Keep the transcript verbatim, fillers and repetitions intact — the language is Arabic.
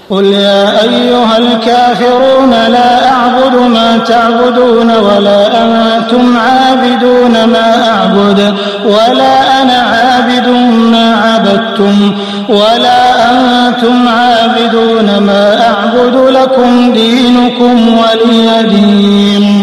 قل يا أيها الكافرون لا أعبد ما تعبدون ولا أنتم عابدون ما أعبد ولا أنا عابد ما عبدتم ولا أنتم عابدون ما أعبد لكم دينكم ولي دين.